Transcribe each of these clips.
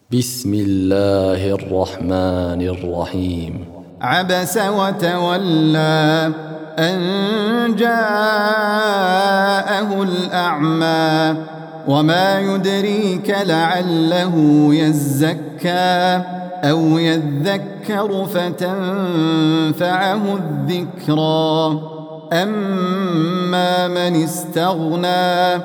بسم الله الرحمن الرحيم. عبس وتولى أن جاءه الأعمى وما يدريك لعله يزكى أو يذكر فتنفعه الذكرى. أما من استغنى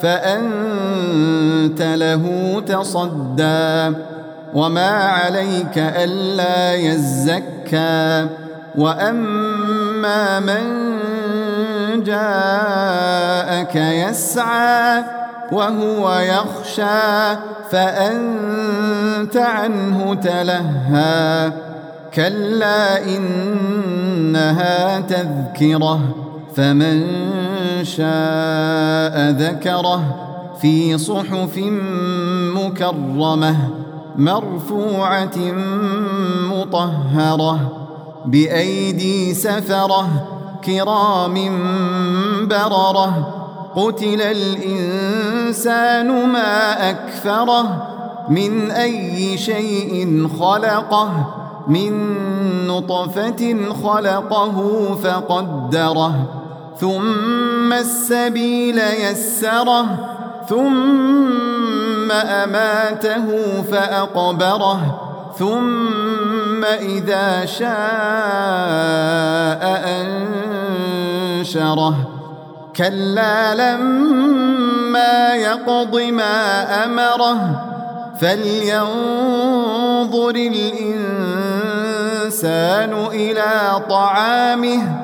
فأنت له تصدى وما عليك ألا يزكى. وأما من جاءك يسعى وهو يخشى فأنت عنه تلهى. كلا إنها تذكرة فمن شاء ذكره في صحف مكرمة مرفوعة مطهرة بأيدي سفرة كرام بررة. قتل الإنسان ما أكفره من أي شيء خلقه من نطفة خلقه فقدره ثم السبيل يسره ثم أماته فأقبره ثم إذا شاء أنشره. كلا لما يقض ما أمره فلينظر الإنسان إلى طعامه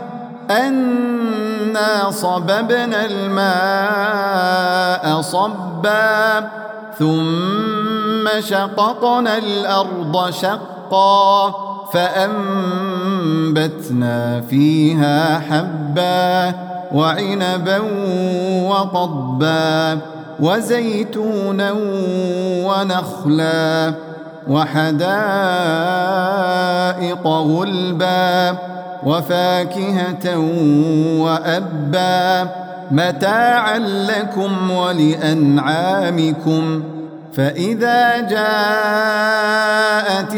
أنا صببنا الماء صبا ثم شققنا الأرض شقا فأنبتنا فيها حبا وعنبا وقضبا وزيتونا ونخلا وحدائق غلبا وفاكهة وأبا متاعا لكم ولأنعامكم. فإذا جاءت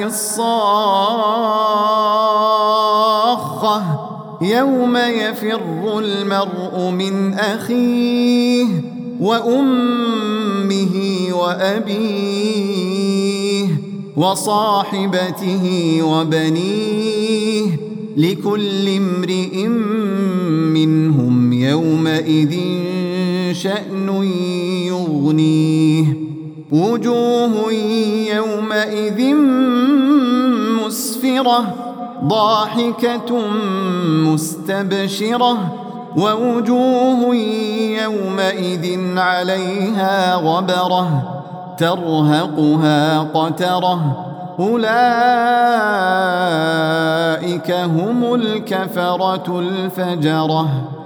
الصاخة يوم يفر المرء من أخيه وأمه وأبيه وصاحبته وبنيه لكل امرئ منهم يومئذ شأن يغنيه. وجوه يومئذ مسفرة ضاحكة مستبشرة ووجوه يومئذ عليها غبرة ترهقها قترة أولئك هم الكفرة الفجرة.